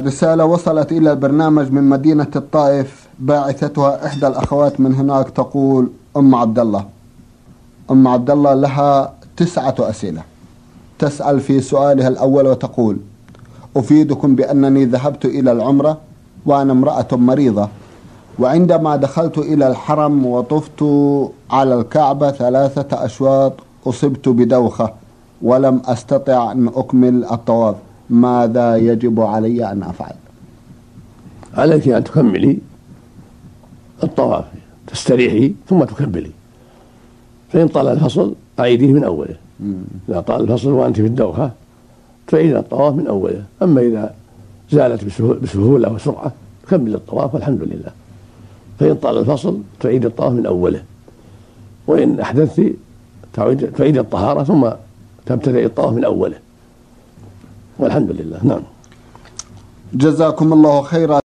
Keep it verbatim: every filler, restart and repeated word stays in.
رسالة وصلت إلى البرنامج من مدينة الطائف، باعثتها إحدى الأخوات من هناك، تقول: أم عبد الله أم عبد الله لها تسعة أسئلة. تسأل في سؤالها الأول وتقول: أفيدكم بأنني ذهبت إلى العمرة وأنا امرأة مريضة، وعندما دخلت إلى الحرم وطفت على الكعبة ثلاثة أشواط أصبت بدوخة ولم أستطع أن أكمل الطواف، ماذا يجب علي أن أفعل؟ عليك أن تكملي الطواف، تستريحي ثم تكملي، فإن طال الفصل أعيديه من أوله. إذا طال الفصل وأنت في الدوخة تعيد الطواف من أوله. أما إذا زالت بسهولة وسرعة تكمل الطواف والحمد لله. فإن طال الفصل تعيد الطواف من أوله، وإن أحدثت تعيد الطهارة ثم تبتدئ الطواف من أوله والحمد لله. نعم. جزاكم الله خيرا.